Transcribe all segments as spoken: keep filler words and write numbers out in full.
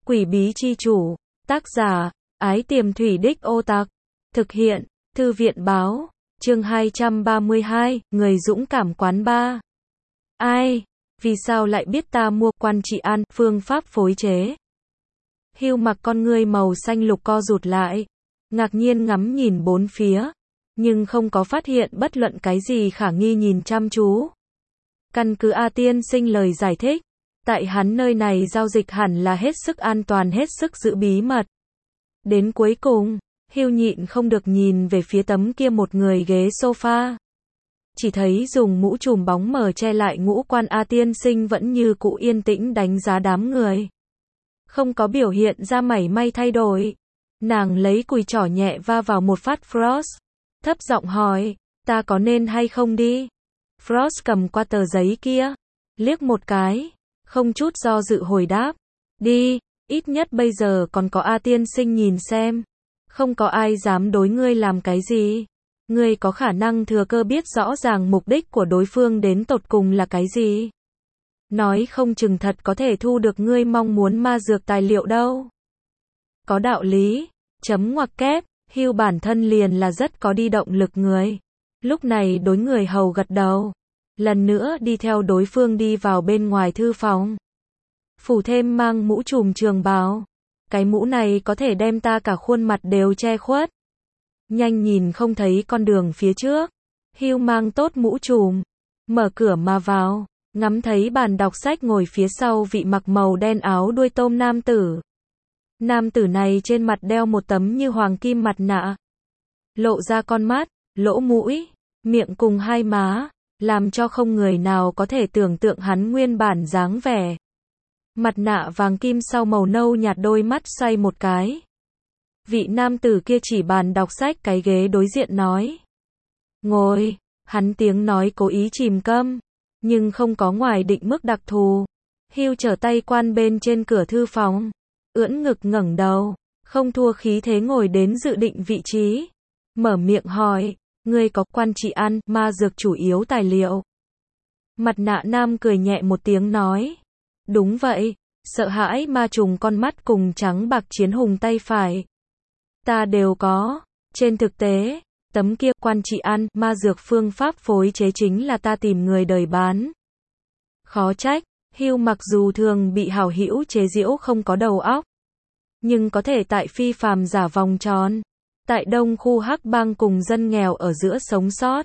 Quỷ bí chi chủ, tác giả, Ái Tiềm Thủy Đích Ô Tặc, thực hiện, Thư viện báo, chương hai trăm ba mươi hai, người dũng cảm quán ba. Ai? Vì sao lại biết ta mua quan trị an, phương pháp phối chế? Hưu mặc con ngươi màu xanh lục co rụt lại, ngạc nhiên ngắm nhìn bốn phía, nhưng không có phát hiện bất luận cái gì khả nghi nhìn chăm chú. Căn cứ A tiên sinh lời giải thích, tại hắn nơi này giao dịch hẳn là hết sức an toàn, hết sức giữ bí mật. Đến cuối cùng, Hưu nhịn không được nhìn về phía tấm kia một người ghế sofa. Chỉ thấy dùng mũ trùm bóng mờ che lại ngũ quan A tiên sinh vẫn như cũ yên tĩnh đánh giá đám người. Không có biểu hiện ra mảy may thay đổi. Nàng lấy cùi trỏ nhẹ va vào một phát Frost. Thấp giọng hỏi, ta có nên hay không đi? Frost cầm qua tờ giấy kia, liếc một cái, không chút do dự hồi đáp, đi, ít nhất bây giờ còn có A tiên sinh nhìn xem. Không có ai dám đối ngươi làm cái gì. Ngươi có khả năng thừa cơ biết rõ ràng mục đích của đối phương đến tột cùng là cái gì. Nói không chừng thật có thể thu được ngươi mong muốn ma dược tài liệu đâu. Có đạo lý, chấm ngoặc kép, Hưu bản thân liền là rất có đi động lực người. Lúc này đối người hầu gật đầu. Lần nữa đi theo đối phương đi vào bên ngoài thư phòng. Phủ thêm mang mũ trùm trường bào. Cái mũ này có thể đem ta cả khuôn mặt đều che khuất. Nhanh nhìn không thấy con đường phía trước. Hưu mang tốt mũ trùm. Mở cửa mà vào. Ngắm thấy bàn đọc sách ngồi phía sau vị mặc màu đen áo đuôi tôm nam tử. Nam tử này trên mặt đeo một tấm như hoàng kim mặt nạ. Lộ ra con mắt, lỗ mũi, miệng cùng hai má. Làm cho không người nào có thể tưởng tượng hắn nguyên bản dáng vẻ. Mặt nạ vàng kim sau màu nâu nhạt, đôi mắt xoay một cái. Vị nam tử kia chỉ bàn đọc sách cái ghế đối diện nói. Ngồi, hắn tiếng nói cố ý chìm câm, nhưng không có ngoài định mức đặc thù. Hưu trở tay quan bên trên cửa thư phòng, ưỡn ngực ngẩng đầu, không thua khí thế ngồi đến dự định vị trí. Mở miệng hỏi, ngươi có quan trị an, ma dược chủ yếu tài liệu? Mặt nạ nam cười nhẹ một tiếng nói. Đúng vậy, sợ hãi ma trùng con mắt cùng trắng bạc chiến hùng tay phải. Ta đều có. Trên thực tế, tấm kia quan trị an, ma dược phương pháp phối chế chính là ta tìm người đời bán. Khó trách, Hưu mặc dù thường bị hảo hữu chế giễu không có đầu óc, nhưng có thể tại phi phàm giả vòng tròn, tại đông khu hắc bang cùng dân nghèo ở giữa sống sót.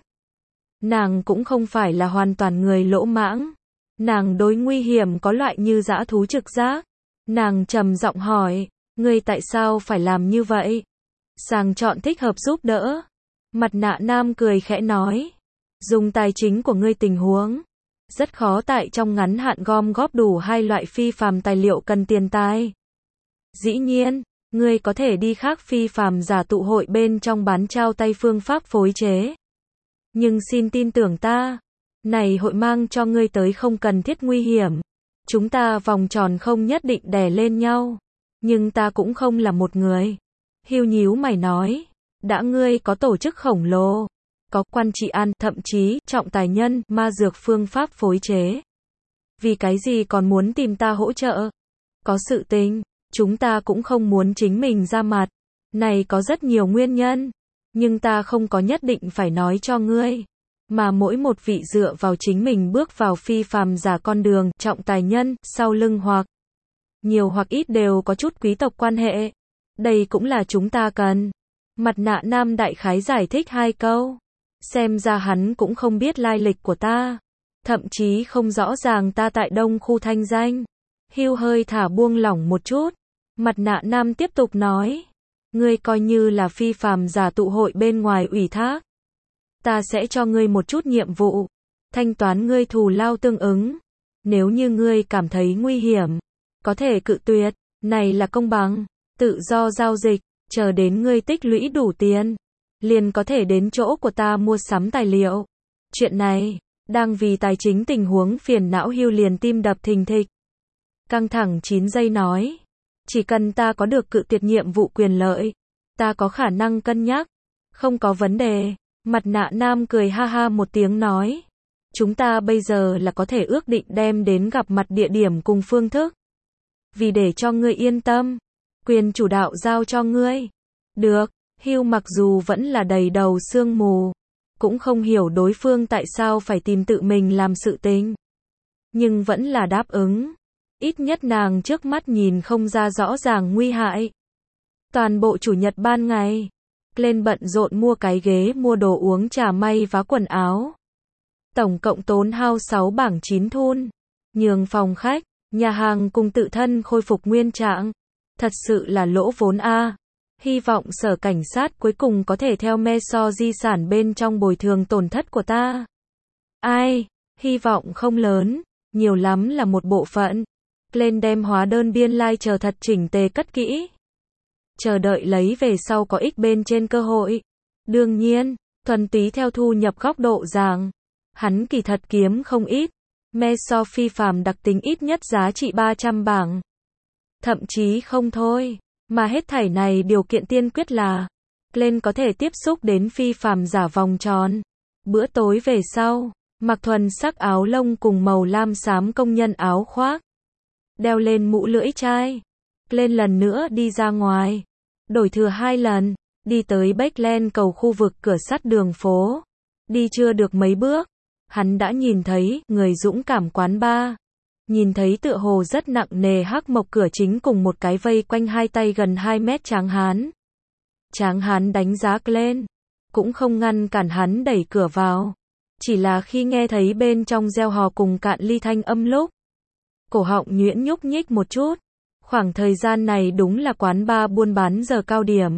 Nàng cũng không phải là hoàn toàn người lỗ mãng. Nàng đối nguy hiểm có loại như dã thú trực giác. Nàng trầm giọng hỏi, ngươi tại sao phải làm như vậy? Sàng chọn thích hợp giúp đỡ. Mặt nạ nam cười khẽ nói, dùng tài chính của ngươi tình huống, rất khó tại trong ngắn hạn gom góp đủ hai loại phi phàm tài liệu cần tiền tài. Dĩ nhiên, ngươi có thể đi khác phi phàm giả tụ hội bên trong bán trao tay phương pháp phối chế. Nhưng xin tin tưởng ta, này hội mang cho ngươi tới không cần thiết nguy hiểm. Chúng ta vòng tròn không nhất định đè lên nhau. Nhưng ta cũng không là một người. Hưu nhíu mày nói, đã ngươi có tổ chức khổng lồ, có quan trị an, thậm chí trọng tài nhân, ma dược phương pháp phối chế. Vì cái gì còn muốn tìm ta hỗ trợ? Có sự tình, chúng ta cũng không muốn chính mình ra mặt. Này có rất nhiều nguyên nhân, nhưng ta không có nhất định phải nói cho ngươi. Mà mỗi một vị dựa vào chính mình bước vào phi phàm giả con đường, trọng tài nhân, sau lưng hoặc nhiều hoặc ít đều có chút quý tộc quan hệ. Đây cũng là chúng ta cần. Mặt nạ nam đại khái giải thích hai câu. Xem ra hắn cũng không biết lai lịch của ta. Thậm chí không rõ ràng ta tại đông khu thanh danh. Hưu hơi thả buông lỏng một chút. Mặt nạ nam tiếp tục nói. Ngươi coi như là phi phàm giả tụ hội bên ngoài ủy thác. Ta sẽ cho ngươi một chút nhiệm vụ, thanh toán ngươi thù lao tương ứng. Nếu như ngươi cảm thấy nguy hiểm, có thể cự tuyệt, này là công bằng, tự do giao dịch, chờ đến ngươi tích lũy đủ tiền, liền có thể đến chỗ của ta mua sắm tài liệu. Chuyện này, đang vì tài chính tình huống phiền não Hưu liền tim đập thình thịch. Căng thẳng chín giây nói, chỉ cần ta có được cự tuyệt nhiệm vụ quyền lợi, ta có khả năng cân nhắc, không có vấn đề. Mặt nạ nam cười ha ha một tiếng nói, chúng ta bây giờ là có thể ước định đem đến gặp mặt địa điểm cùng phương thức. Vì để cho ngươi yên tâm, quyền chủ đạo giao cho ngươi. Được, Hugh mặc dù vẫn là đầy đầu sương mù, cũng không hiểu đối phương tại sao phải tìm tự mình làm sự tình. Nhưng vẫn là đáp ứng. Ít nhất nàng trước mắt nhìn không ra rõ ràng nguy hại. Toàn bộ chủ nhật ban ngày, lên bận rộn mua cái ghế, mua đồ uống trà, may vá quần áo. Tổng cộng tốn hao sáu bảng chín thun. Nhường phòng khách, nhà hàng cùng tự thân khôi phục nguyên trạng. Thật sự là lỗ vốn a. Hy vọng sở cảnh sát cuối cùng có thể theo me so di sản bên trong bồi thường tổn thất của ta. Ai, hy vọng không lớn, nhiều lắm là một bộ phận. Lên đem hóa đơn biên lai like chờ thật chỉnh tề cất kỹ. Chờ đợi lấy về sau có ích bên trên cơ hội. Đương nhiên, thuần túy theo thu nhập góc độ rằng, hắn kỳ thật kiếm không ít. Me so phi phàm đặc tính ít nhất giá trị ba trăm bảng. Thậm chí không thôi, mà hết thảy này điều kiện tiên quyết là lên có thể tiếp xúc đến phi phàm giả vòng tròn. Bữa tối về sau, mặc thuần sắc áo lông cùng màu lam xám công nhân áo khoác, đeo lên mũ lưỡi chai, lên lần nữa đi ra ngoài, đổi thừa hai lần, đi tới Backland cầu khu vực cửa sắt đường phố. Đi chưa được mấy bước, hắn đã nhìn thấy người dũng cảm quán bar. Nhìn thấy tựa hồ rất nặng nề hắc mộc cửa chính cùng một cái vây quanh hai tay gần hai mét tráng hán. Tráng hán đánh giá lên, cũng không ngăn cản hắn đẩy cửa vào. Chỉ là khi nghe thấy bên trong reo hò cùng cạn ly thanh âm lúc, cổ họng nhuyễn nhúc nhích một chút. Khoảng thời gian này đúng là quán bar buôn bán giờ cao điểm.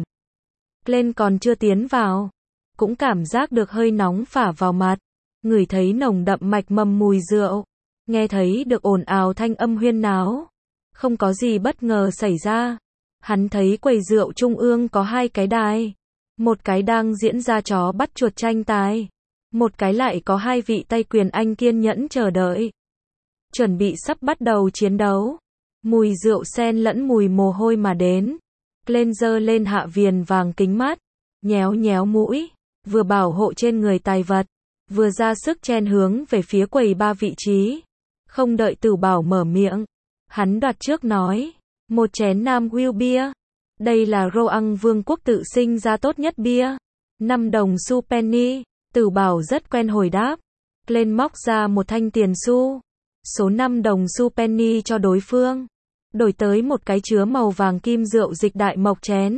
Lên còn chưa tiến vào, cũng cảm giác được hơi nóng phả vào mặt, ngửi thấy nồng đậm mạch mầm mùi rượu, nghe thấy được ồn ào thanh âm huyên náo. Không có gì bất ngờ xảy ra. Hắn thấy quầy rượu trung ương có hai cái đài. Một cái đang diễn ra chó bắt chuột tranh tài. Một cái lại có hai vị tay quyền anh kiên nhẫn chờ đợi. Chuẩn bị sắp bắt đầu chiến đấu. Mùi rượu xen lẫn mùi mồ hôi mà đến. Lên giơ lên hạ viền vàng kính mắt, nhéo nhéo mũi, vừa bảo hộ trên người tài vật, vừa ra sức chen hướng về phía quầy ba vị trí. Không đợi Tử Bảo mở miệng, hắn đoạt trước nói, một chén Nam Will bia. Đây là Roang Vương quốc tự sinh ra tốt nhất bia. Năm đồng xu penny. Tử Bảo rất quen hồi đáp. Lên móc ra một thanh tiền xu. Số năm đồng xu penny cho đối phương. Đổi tới một cái chứa màu vàng kim rượu dịch đại mộc chén.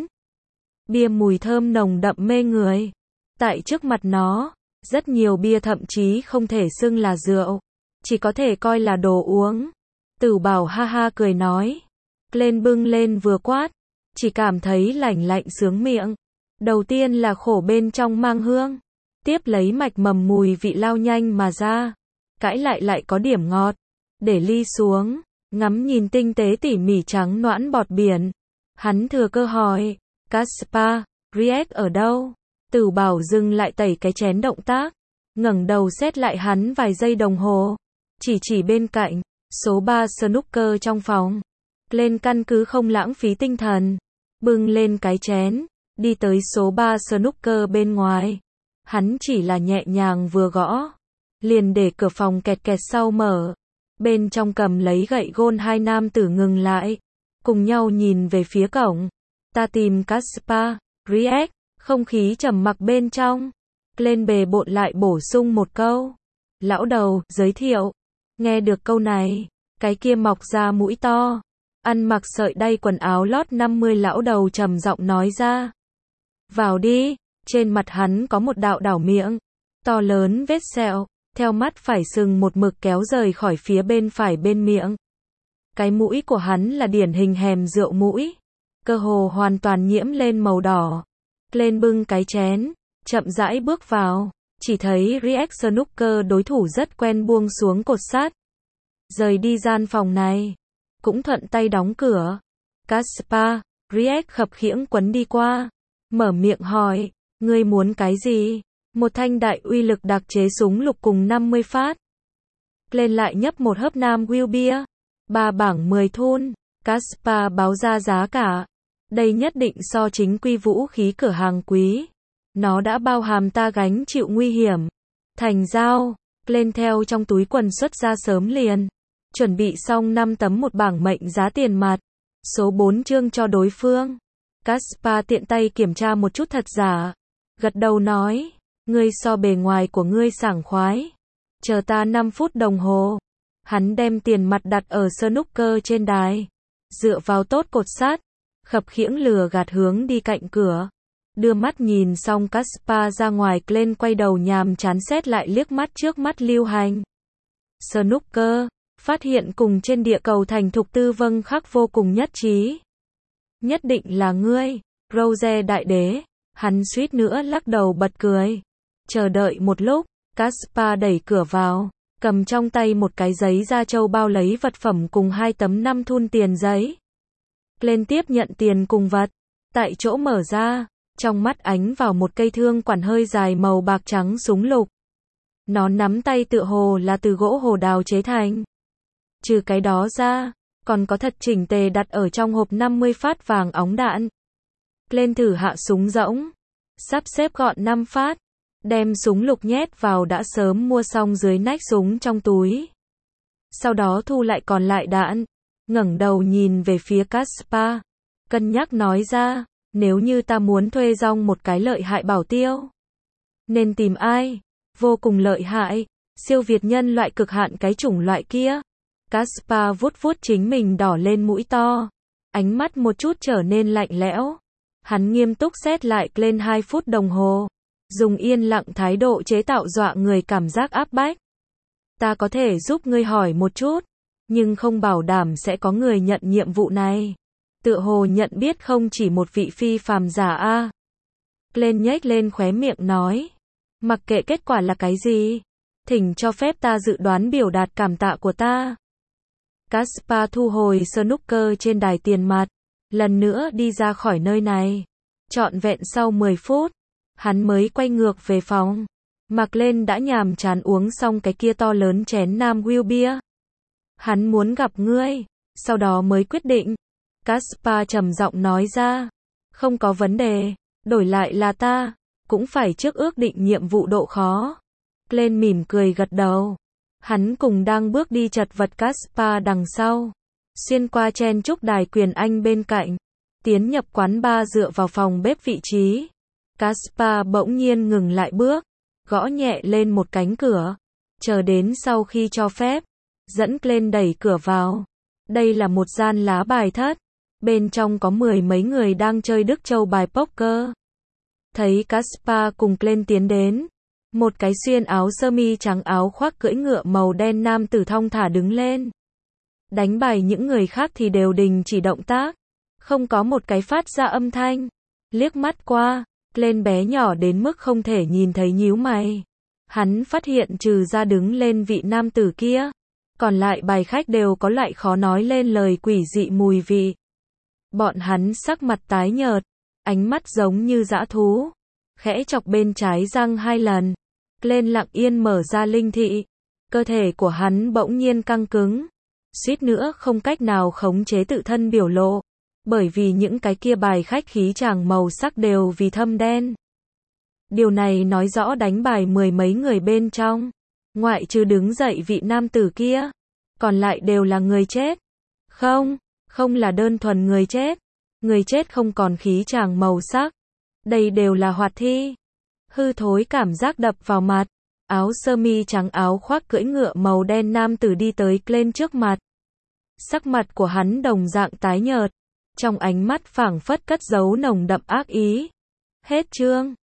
Bia mùi thơm nồng đậm mê người. Tại trước mặt nó, rất nhiều bia thậm chí không thể xưng là rượu, chỉ có thể coi là đồ uống. Tử Bảo ha ha cười nói. Lên bưng lên vừa quát, chỉ cảm thấy lạnh lạnh sướng miệng. Đầu tiên là khổ bên trong mang hương, tiếp lấy mạch mầm mùi vị lao nhanh mà ra, cãi lại lại có điểm ngọt. Để ly xuống, ngắm nhìn tinh tế tỉ mỉ trắng noãn bọt biển. Hắn thừa cơ hỏi, Caspar, Riek ở đâu? Tử Bảo dừng lại tẩy cái chén động tác, ngẩng đầu xét lại hắn vài giây đồng hồ, chỉ chỉ bên cạnh, số ba snooker trong phòng. Lên căn cứ không lãng phí tinh thần, bưng lên cái chén, đi tới số ba snooker bên ngoài. Hắn chỉ là nhẹ nhàng vừa gõ, liền để cửa phòng kẹt kẹt sau mở. Bên trong cầm lấy gậy gôn hai nam tử ngừng lại, cùng nhau nhìn về phía cổng. Ta tìm Caspar, Riek. Không khí trầm mặc bên trong. Lên bề bộn lại bổ sung một câu. Lão đầu, giới thiệu. Nghe được câu này, cái kia mọc ra mũi to, ăn mặc sợi đay quần áo lót năm mươi lão đầu trầm giọng nói ra. Vào đi. Trên mặt hắn có một đạo đảo miệng to lớn vết sẹo, theo mắt phải sừng một mực kéo rời khỏi phía bên phải bên miệng. Cái mũi của hắn là điển hình hèm rượu mũi, cơ hồ hoàn toàn nhiễm lên màu đỏ. Lên bưng cái chén, chậm rãi bước vào, chỉ thấy Riek snooker đối thủ rất quen buông xuống cột sắt. Rời đi gian phòng này, cũng thuận tay đóng cửa. Caspar, Riek khập khiễng quấn đi qua, mở miệng hỏi, ngươi muốn cái gì? Một thanh đại uy lực đặc chế súng lục cùng năm mươi phát. Lên lại nhấp một hớp Nam Will bia, ba bảng mười thun. Caspar báo ra giá cả. Đây nhất định so chính quy vũ khí cửa hàng quý. Nó đã bao hàm ta gánh chịu nguy hiểm. Thành giao. Lên theo trong túi quần xuất ra sớm liền. chuẩn bị xong năm tấm một bảng mệnh giá tiền mặt, số bốn chương cho đối phương. Caspar tiện tay kiểm tra một chút thật giả, gật đầu nói, ngươi so bề ngoài của ngươi sảng khoái, chờ ta năm phút đồng hồ. Hắn đem tiền mặt đặt ở snooker trên đài, dựa vào tốt cột sắt, khập khiễng lừa gạt hướng đi cạnh cửa. Đưa mắt nhìn xong Caspar ra ngoài, Glenn quay đầu nhàm chán xét lại liếc mắt trước mắt lưu hành snooker, phát hiện cùng trên địa cầu thành thục tư vâng khắc vô cùng nhất trí. Nhất định là ngươi, Rose đại đế. Hắn suýt nữa lắc đầu bật cười. Chờ đợi một lúc, Caspar đẩy cửa vào, cầm trong tay một cái giấy da trâu bao lấy vật phẩm cùng hai tấm năm thun tiền giấy. Glenn tiếp nhận tiền cùng vật, tại chỗ mở ra, trong mắt ánh vào một cây thương quản hơi dài màu bạc trắng súng lục. Nó nắm tay tựa hồ là từ gỗ hồ đào chế thành. Trừ cái đó ra, còn có thật chỉnh tề đặt ở trong hộp năm mươi phát vàng óng đạn. Glenn thử hạ súng rỗng, sắp xếp gọn năm phát, đem súng lục nhét vào đã sớm mua xong dưới nách súng trong túi. Sau đó thu lại còn lại đạn, ngẩng đầu nhìn về phía Caspar, cân nhắc nói ra, nếu như ta muốn thuê rong một cái lợi hại bảo tiêu, nên tìm ai? Vô cùng lợi hại, siêu việt nhân loại cực hạn cái chủng loại kia. Caspar vuốt vuốt chính mình đỏ lên mũi to, ánh mắt một chút trở nên lạnh lẽo. Hắn nghiêm túc xét lại lên hai phút đồng hồ, dùng yên lặng thái độ chế tạo dọa người cảm giác áp bách. Ta có thể giúp ngươi hỏi một chút, nhưng không bảo đảm sẽ có người nhận nhiệm vụ này. Tựa hồ nhận biết không chỉ một vị phi phàm giả a. Glenn nhếch lên khóe miệng nói, mặc kệ kết quả là cái gì, thỉnh cho phép ta dự đoán biểu đạt cảm tạ của ta. Caspar thu hồi snooker trên đài tiền mặt, lần nữa đi ra khỏi nơi này. Trọn vẹn sau mười phút, hắn mới quay ngược về phòng. Mặc lên đã nhàm chán uống xong cái kia to lớn chén Nam Will bia. Hắn muốn gặp ngươi, sau đó mới quyết định. Caspar trầm giọng nói ra, không có vấn đề, đổi lại là ta, cũng phải trước ước định nhiệm vụ độ khó. Glenn mỉm cười gật đầu. Hắn cùng đang bước đi chật vật Caspar đằng sau, xuyên qua chen chúc đài quyền Anh bên cạnh, tiến nhập quán bar dựa vào phòng bếp vị trí. Caspar bỗng nhiên ngừng lại bước, gõ nhẹ lên một cánh cửa, chờ đến sau khi cho phép, dẫn Glenn đẩy cửa vào. Đây là một gian lá bài thất, bên trong có mười mấy người đang chơi Đức Châu bài poker. Thấy Caspar cùng Glenn tiến đến, một cái xuyên áo sơ mi trắng áo khoác cưỡi ngựa màu đen nam tử thong thả đứng lên. Đánh bài những người khác thì đều đình chỉ động tác, không có một cái phát ra âm thanh. Liếc mắt qua, Glenn bé nhỏ đến mức không thể nhìn thấy nhíu mày. Hắn phát hiện trừ ra đứng lên vị nam tử kia, còn lại bài khách đều có loại khó nói lên lời quỷ dị mùi vị. Bọn hắn sắc mặt tái nhợt, ánh mắt giống như dã thú, khẽ chọc bên trái răng hai lần. Glenn lặng yên mở ra linh thị, cơ thể của hắn bỗng nhiên căng cứng, suýt nữa không cách nào khống chế tự thân biểu lộ, bởi vì những cái kia bài khách khí chàng màu sắc đều vì thâm đen. Điều này nói rõ đánh bài mười mấy người bên trong, ngoại trừ đứng dậy vị nam tử kia, còn lại đều là người chết. Không, không là đơn thuần người chết, người chết không còn khí chàng màu sắc, đây đều là hoạt thi. Hư thối cảm giác đập vào mặt, áo sơ mi trắng áo khoác cưỡi ngựa màu đen nam tử đi tới Glenn trước mặt. Sắc mặt của hắn đồng dạng tái nhợt, trong ánh mắt phảng phất cất giấu nồng đậm ác ý. Hết chương.